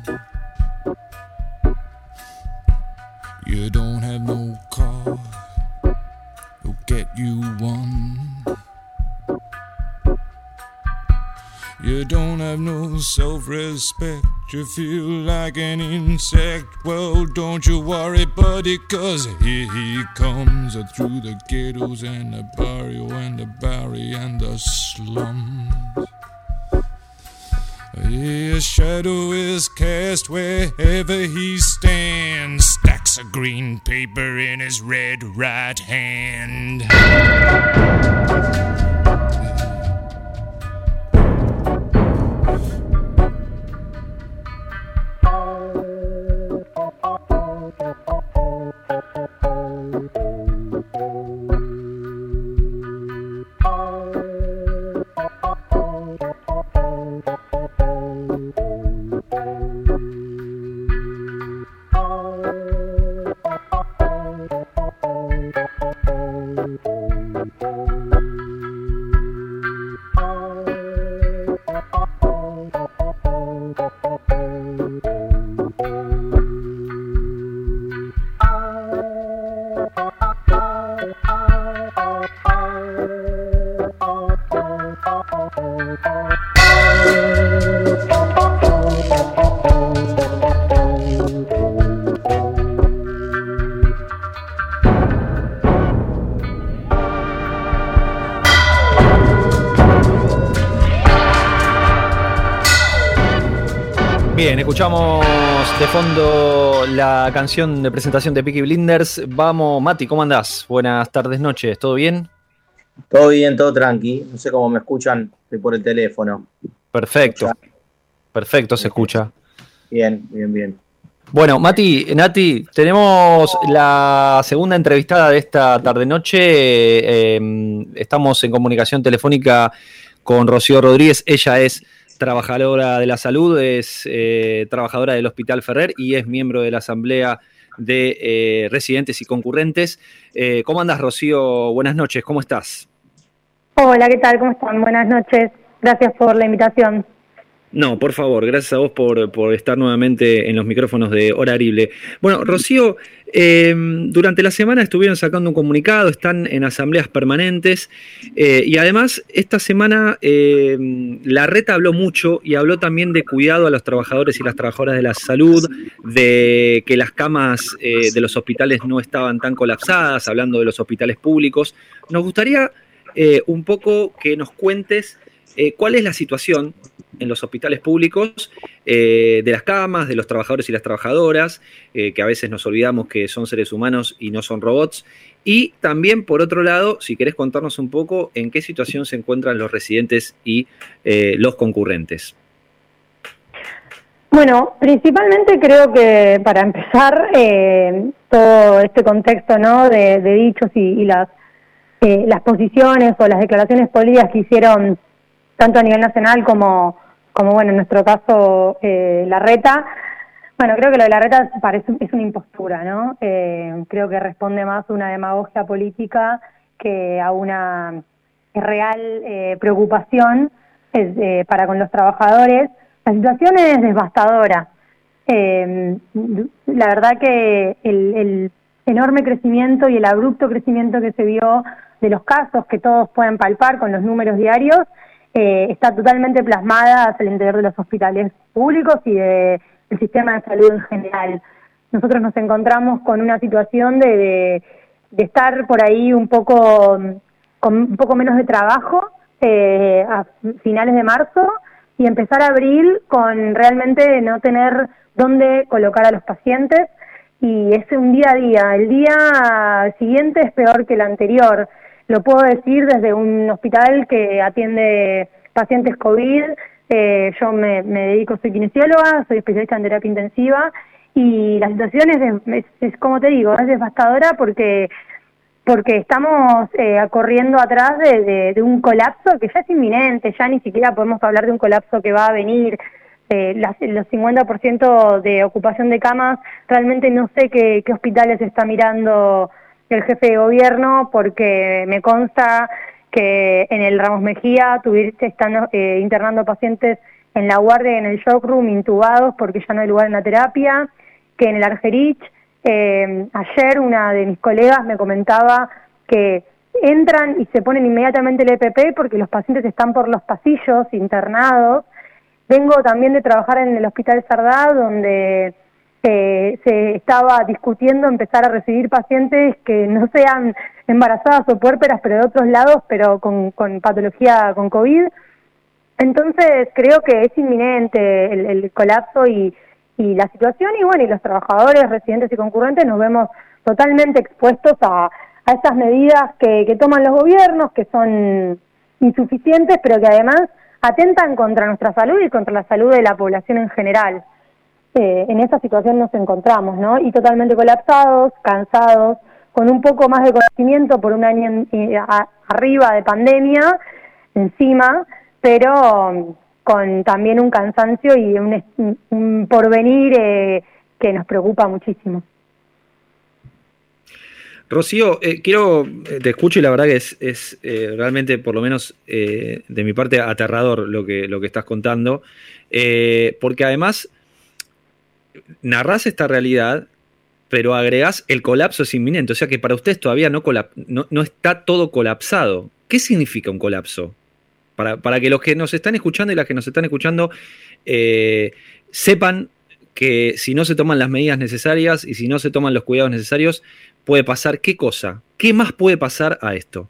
You don't have no car, you'll get you one. You don't have no self-respect, you feel like an insect. Well, don't you worry, buddy, cause here he comes through the ghettos and the barrio and the barry and the slums. His shadow is cast wherever he stands, stacks of green paper in his red right hand. Bien, escuchamos de fondo la canción de presentación de Peaky Blinders. Vamos, Mati, ¿cómo andás? Buenas tardes, noches, ¿todo bien? Todo bien, todo tranqui. No sé cómo me escuchan, estoy por el teléfono. Perfecto, perfecto, se escucha. Bien, bien, bien. Bueno, Mati, Nati, tenemos la segunda entrevistada de esta tarde-noche. Eh, estamos en comunicación telefónica con Rocío Rodríguez. Ella es trabajadora de la salud, es eh, trabajadora del Hospital Ferrer y es miembro de la Asamblea de eh, Residentes y Concurrentes. Eh, ¿Cómo andas, Rocío? Buenas noches, ¿cómo estás? Hola, ¿qué tal? ¿Cómo están? Buenas noches. Gracias por la invitación. No, por favor, gracias a vos por, por estar nuevamente en los micrófonos de Hora Libre. Bueno, Rocío, eh, durante la semana estuvieron sacando un comunicado, están en asambleas permanentes eh, y además esta semana eh, Larreta habló mucho y habló también de cuidado a los trabajadores y las trabajadoras de la salud, de que las camas eh, de los hospitales no estaban tan colapsadas, hablando de los hospitales públicos. Nos gustaría eh, un poco que nos cuentes eh, cuál es la situación en los hospitales públicos, eh, de las camas, de los trabajadores y las trabajadoras, eh, que a veces nos olvidamos que son seres humanos y no son robots. Y también, por otro lado, si querés contarnos un poco en qué situación se encuentran los residentes y eh, los concurrentes. Bueno, principalmente creo que para empezar, eh, todo este contexto, ¿no?, de, de dichos y, y las, eh, las posiciones o las declaraciones políticas que hicieron tanto a nivel nacional como, como bueno, en nuestro caso, eh, Larreta. Bueno, creo que lo de Larreta parece, es una impostura, ¿no? Eh, creo que responde más a una demagogia política que a una real eh, preocupación eh, para con los trabajadores. La situación es devastadora. Eh, la verdad que el, el enorme crecimiento y el abrupto crecimiento que se vio de los casos que todos pueden palpar con los números diarios, Eh, está totalmente plasmada hacia el interior de los hospitales públicos y de, del sistema de salud en general. Nosotros nos encontramos con una situación de, de, de estar por ahí un poco con un poco menos de trabajo eh, a finales de marzo y empezar abril con realmente no tener dónde colocar a los pacientes, y es un día a día. El día siguiente es peor que el anterior. lo puedo decir desde un hospital que atiende pacientes COVID. Eh, yo me, me dedico, soy kinesióloga, soy especialista en terapia intensiva, y la situación es, es, es como te digo, es devastadora porque porque estamos eh, corriendo atrás de, de, de un colapso que ya es inminente, ya ni siquiera podemos hablar de un colapso que va a venir. Eh, las, los cincuenta por ciento de ocupación de camas, realmente no sé qué, qué hospitales está mirando el jefe de gobierno, porque me consta que en el Ramos Mejía tuviste, están eh, internando pacientes en la guardia y en el shock room intubados porque ya no hay lugar en la terapia, que en el Argerich, eh, ayer una de mis colegas me comentaba que entran y se ponen inmediatamente el E P P porque los pacientes están por los pasillos internados. Vengo también de trabajar en el Hospital Sardá, donde eh, se estaba discutiendo empezar a recibir pacientes que no sean embarazadas o puérperas, pero de otros lados, pero con, con patología, con COVID. Entonces creo que es inminente el, el colapso y, y la situación, y bueno, y los trabajadores, residentes y concurrentes nos vemos totalmente expuestos a, a estas medidas que, que toman los gobiernos, que son insuficientes, pero que además atentan contra nuestra salud y contra la salud de la población en general. Eh, en esa situación nos encontramos, ¿no? Y totalmente colapsados, cansados, con un poco más de conocimiento por un año en, eh, a, arriba de pandemia encima, pero con también un cansancio y un, un porvenir eh, que nos preocupa muchísimo. Rocío, eh, quiero, te escucho y la verdad que es, es eh, realmente, por lo menos eh, de mi parte, aterrador lo que, lo que estás contando, eh, porque además narrás esta realidad, pero agregás el colapso es inminente, o sea que para ustedes todavía no, colap- no, no está todo colapsado. ¿Qué significa un colapso? Para, para que los que nos están escuchando y las que nos están escuchando eh, sepan que si no se toman las medidas necesarias y si no se toman los cuidados necesarios, puede pasar qué cosa, qué más puede pasar a esto.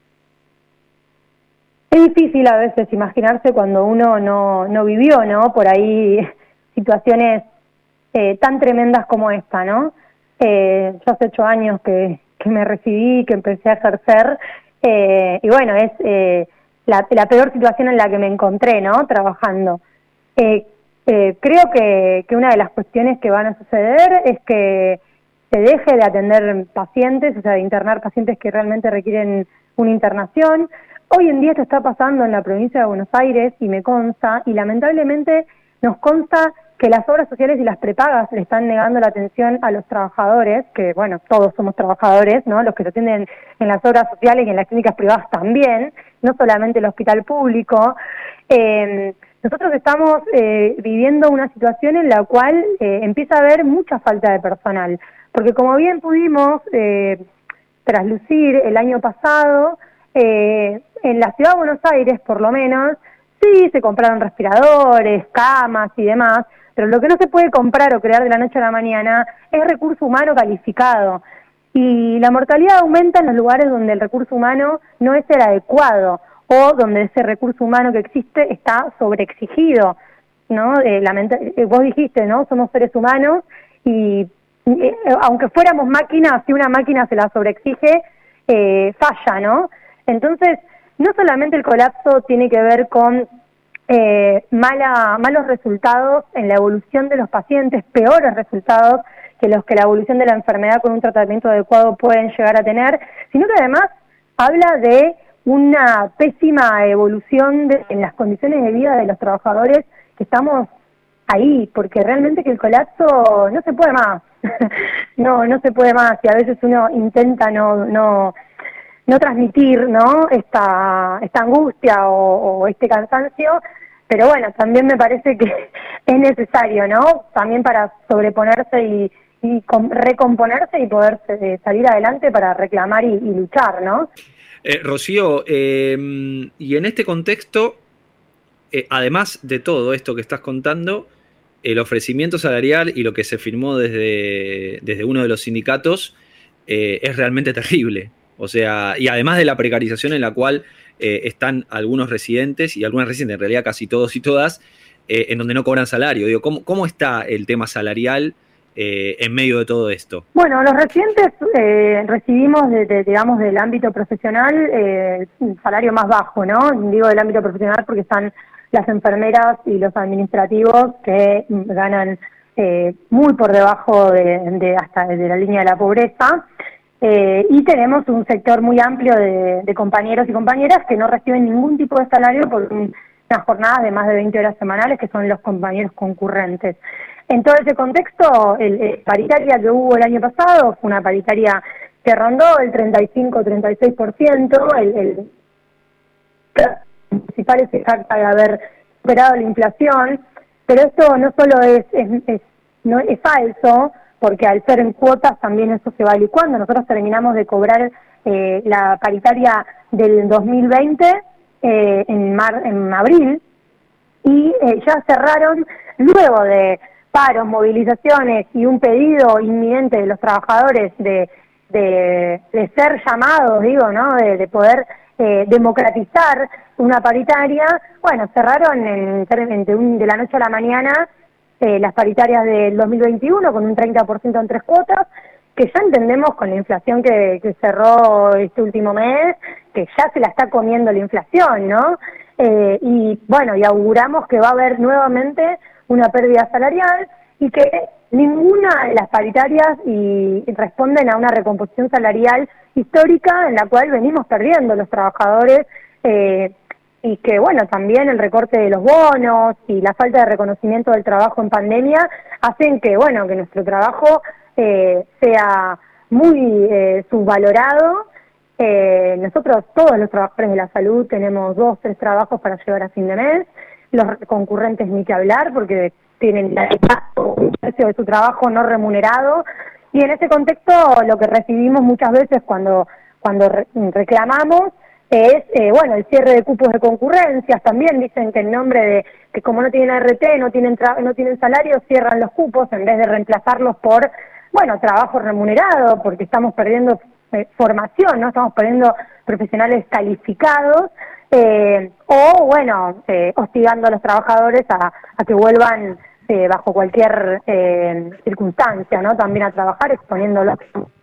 Es difícil a veces imaginarse cuando uno no, no vivió, ¿no? Por ahí situaciones eh, tan tremendas como esta, ¿no? Eh, yo hace ocho años que, que me recibí, que empecé a ejercer, eh, y bueno, es eh, la, la peor situación en la que me encontré, ¿no? Trabajando. Eh, eh, creo que, que una de las cuestiones que van a suceder es que se deje de atender pacientes, o sea, de internar pacientes que realmente requieren una internación. Hoy en día esto está pasando en la provincia de Buenos Aires y me consta, y lamentablemente nos consta que las obras sociales y las prepagas le están negando la atención a los trabajadores, que bueno, todos somos trabajadores, ¿no? Los que se atienden en las obras sociales y en las clínicas privadas también, no solamente el hospital público. Eh, nosotros estamos eh, viviendo una situación en la cual eh, empieza a haber mucha falta de personal, porque como bien pudimos eh, traslucir el año pasado, eh, en la ciudad de Buenos Aires por lo menos, sí se compraron respiradores, camas y demás, pero lo que no se puede comprar o crear de la noche a la mañana es recurso humano calificado. Y la mortalidad aumenta en los lugares donde el recurso humano no es el adecuado o donde ese recurso humano que existe está sobreexigido, ¿no? Eh, lamenta- eh, vos dijiste, ¿no? Somos seres humanos y eh, aunque fuéramos máquinas, si una máquina se la sobreexige, eh, falla, ¿no? Entonces, no solamente el colapso tiene que ver con eh, mala, malos resultados en la evolución de los pacientes, peores resultados que los que la evolución de la enfermedad con un tratamiento adecuado pueden llegar a tener, sino que además habla de una pésima evolución de, en las condiciones de vida de los trabajadores que estamos ahí, porque realmente que el colapso no se puede más, no no se puede más, y a veces uno intenta no no no transmitir, ¿no? esta esta angustia o, o este cansancio, pero bueno, también me parece que es necesario, ¿no? También para sobreponerse y, y com- recomponerse y poder eh, salir adelante para reclamar y, y luchar, ¿no? Eh, Rocío, eh, y en este contexto, eh, además de todo esto que estás contando, el ofrecimiento salarial y lo que se firmó desde, desde uno de los sindicatos eh, es realmente terrible. O sea, y además de la precarización en la cual eh, están algunos residentes, y algunas residentes, en realidad casi todos y todas, eh, en donde no cobran salario. Digo, ¿cómo, cómo está el tema salarial eh, en medio de todo esto? Bueno, los residentes eh, recibimos, de, de, digamos, del ámbito profesional eh, un salario más bajo, ¿no? Digo del ámbito profesional porque están las enfermeras y los administrativos que ganan eh, muy por debajo de, de hasta de la línea de la pobreza. Eh, y tenemos un sector muy amplio de, de compañeros y compañeras que no reciben ningún tipo de salario por un, unas jornadas de más de veinte horas semanales, que son los compañeros concurrentes. En todo ese contexto, el, el paritaria que hubo el año pasado fue una paritaria que rondó el treinta y cinco a treinta y seis por ciento, el, el principal se jacta de haber superado la inflación, pero esto no solo es, es, es, no, es falso, porque al ser en cuotas también eso se va licuando. Nosotros terminamos de cobrar eh, la paritaria del dos mil veinte eh, en, mar, en abril, y eh, ya cerraron, luego de paros, movilizaciones y un pedido inminente de los trabajadores de, de, de ser llamados, digo, ¿no?, de, de poder eh, democratizar una paritaria. Bueno, cerraron en, en, de, un, de la noche a la mañana eh, las paritarias del dos mil veintiuno con un treinta por ciento en tres cuotas, que ya entendemos con la inflación que, que cerró este último mes, que ya se la está comiendo la inflación, ¿no? Eh, y bueno, y auguramos que va a haber nuevamente una pérdida salarial y que ninguna de las paritarias y, y responden a una recomposición salarial histórica en la cual venimos perdiendo los trabajadores, eh, y que bueno, también el recorte de los bonos y la falta de reconocimiento del trabajo en pandemia hacen que bueno, que nuestro trabajo eh, sea muy eh, subvalorado. Eh, nosotros, todos los trabajadores de la salud, tenemos dos, tres trabajos para llegar a fin de mes. Los concurrentes ni que hablar, porque tienen la mitad o un tercio de su trabajo no remunerado. Y en ese contexto, lo que recibimos muchas veces cuando, cuando re reclamamos es, eh, bueno, el cierre de cupos de concurrencias. También dicen que en nombre de que como no tienen R T, no tienen, tra no tienen salario, cierran los cupos en vez de reemplazarlos por, bueno, trabajo remunerado, porque estamos perdiendo eh, formación, ¿no? Estamos perdiendo profesionales calificados. Eh, o, bueno, eh, hostigando a los trabajadores a, a que vuelvan eh, bajo cualquier eh, circunstancia, ¿no? También a trabajar, exponiéndolos.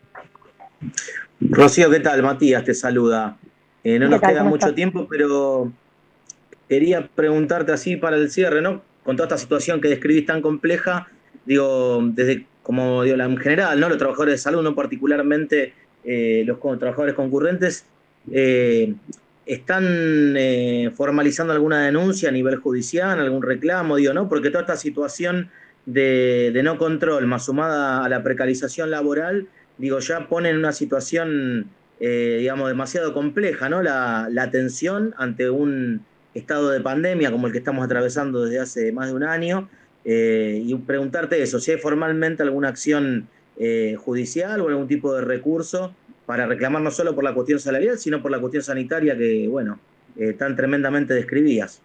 Rocío, ¿qué tal? Matías te saluda. Eh, no nos tal, queda mucho estás? tiempo, pero quería preguntarte así para el cierre, ¿no? Con toda esta situación que describís tan compleja, digo, desde, como digo, la, en general, ¿no? Los trabajadores de salud, no particularmente eh, los trabajadores concurrentes, eh, ¿están eh, formalizando alguna denuncia a nivel judicial, algún reclamo, digo, no? Porque toda esta situación de, de no control, más sumada a la precarización laboral, digo, ya pone en una situación, eh, digamos, demasiado compleja, ¿no? La, la atención ante un estado de pandemia como el que estamos atravesando desde hace más de un año, eh, y preguntarte eso, si hay formalmente alguna acción eh, judicial o algún tipo de recurso para reclamar no solo por la cuestión salarial, sino por la cuestión sanitaria que, bueno, eh, tan tremendamente describías.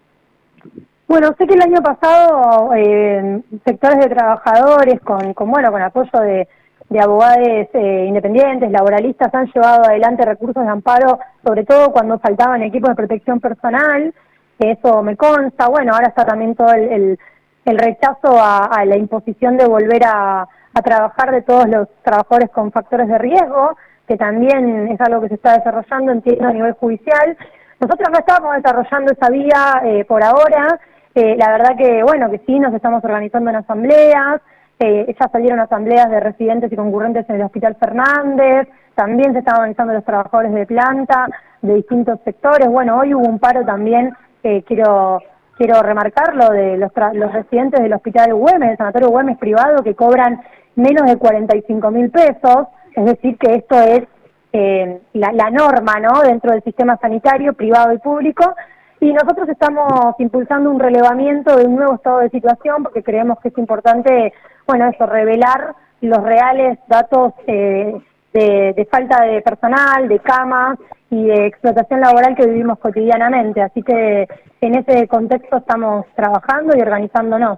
Bueno, sé que el año pasado eh, sectores de trabajadores con, con bueno, con apoyo de, de abogados eh, independientes, laboralistas, han llevado adelante recursos de amparo, sobre todo cuando faltaban equipos de protección personal, eso me consta. Bueno, ahora está también todo el, el, el rechazo a, a la imposición de volver a a trabajar de todos los trabajadores con factores de riesgo, que también es algo que se está desarrollando, entiendo, a nivel judicial. Nosotros no estamos desarrollando esa vía eh, por ahora. Eh, la verdad que, bueno, que sí, nos estamos organizando en asambleas, eh, ya salieron asambleas de residentes y concurrentes en el Hospital Fernández, también se están organizando los trabajadores de planta, de distintos sectores. Bueno, hoy hubo un paro también, eh, quiero... Quiero remarcarlo, de los, los residentes del Hospital Güemes, del Sanatorio Güemes privado, que cobran menos de cuarenta y cinco mil pesos, es decir, que esto es eh, la, la norma, ¿no?, dentro del sistema sanitario, privado y público, y nosotros estamos impulsando un relevamiento de un nuevo estado de situación, porque creemos que es importante, bueno, eso, revelar los reales datos eh, de, de falta de personal, de camas y de explotación laboral que vivimos cotidianamente, así que en ese contexto estamos trabajando y organizándonos.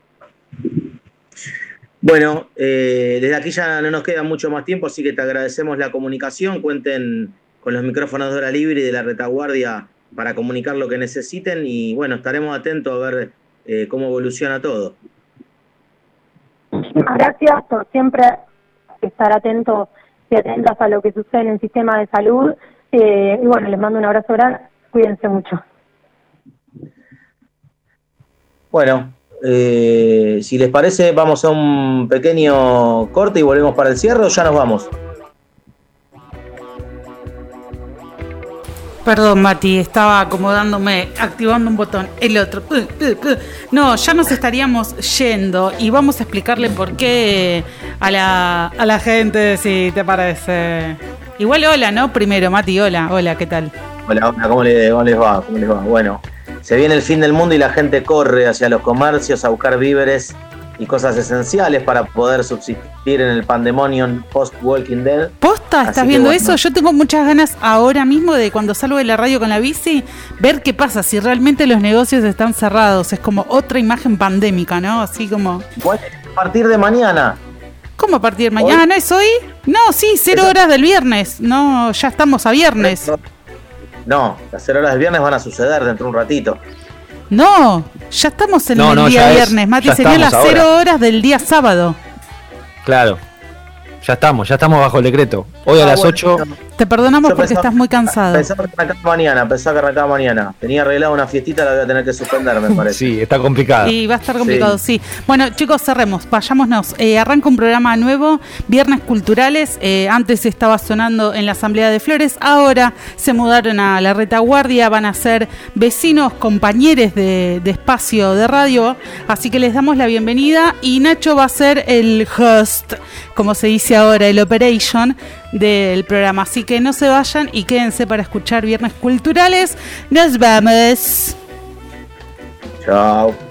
Bueno, eh, desde aquí ya no nos queda mucho más tiempo, así que te agradecemos la comunicación. Cuenten con los micrófonos de Hora Libre y de la Retaguardia para comunicar lo que necesiten y bueno, estaremos atentos a ver eh, cómo evoluciona todo. muchísimas gracias por siempre estar atentos y atentas a lo que sucede en el sistema de salud. Eh, y bueno, les mando un abrazo grande. Cuídense mucho. Bueno, eh, si les parece, vamos a un pequeño corte y volvemos para el cierre, o ya nos vamos. Perdón, Mati, estaba acomodándome, activando un botón, el otro. No, ya nos estaríamos yendo y vamos a explicarle por qué a la, a la gente, si te parece. Igual hola, ¿no? Primero, Mati, hola, hola, ¿qué tal? Hola, hola, ¿cómo les, cómo les va? ¿Cómo les va? Bueno, se viene el fin del mundo y la gente corre hacia los comercios a buscar víveres y cosas esenciales para poder subsistir en el pandemonium post-Walking Dead. ¿Posta? ¿Estás Así viendo que, eso? bueno. Yo tengo muchas ganas ahora mismo de cuando salgo de la radio con la bici, ver qué pasa, si realmente los negocios están cerrados. Es como otra imagen pandémica, ¿no? Así como... Bueno, a partir de mañana. ¿Cómo a partir de mañana? ¿No es hoy? No, sí, cero Eso. horas del viernes. No, ya estamos a viernes. No, las cero horas del viernes van a suceder dentro de un ratito. No, ya estamos en No, el no, día ya es, viernes, Mati, ya serían las estamos cero ahora. horas del día sábado. Claro. Ya estamos, ya estamos bajo el decreto. Hoy a Ah, las bueno, ocho. no. Te perdonamos Yo porque pensaba- estás muy cansado. Pensaba que arrancaba mañana, pensaba que arrancaba mañana. Tenía arreglado una fiestita, la voy a tener que suspender, me parece. Sí, está complicado. Y va a estar complicado, sí. Bueno, chicos, cerremos, vayámonos. Eh, arranca un programa nuevo, Viernes Culturales. Eh, antes estaba sonando en la Asamblea de Flores, ahora se mudaron a la retaguardia, van a ser vecinos, compañeros de, de espacio de radio. Así que les damos la bienvenida y Nacho va a ser el host, como se dice ahora, el operation del programa. Así que no se vayan y quédense para escuchar Viernes Culturales. Nos vamos. Chao.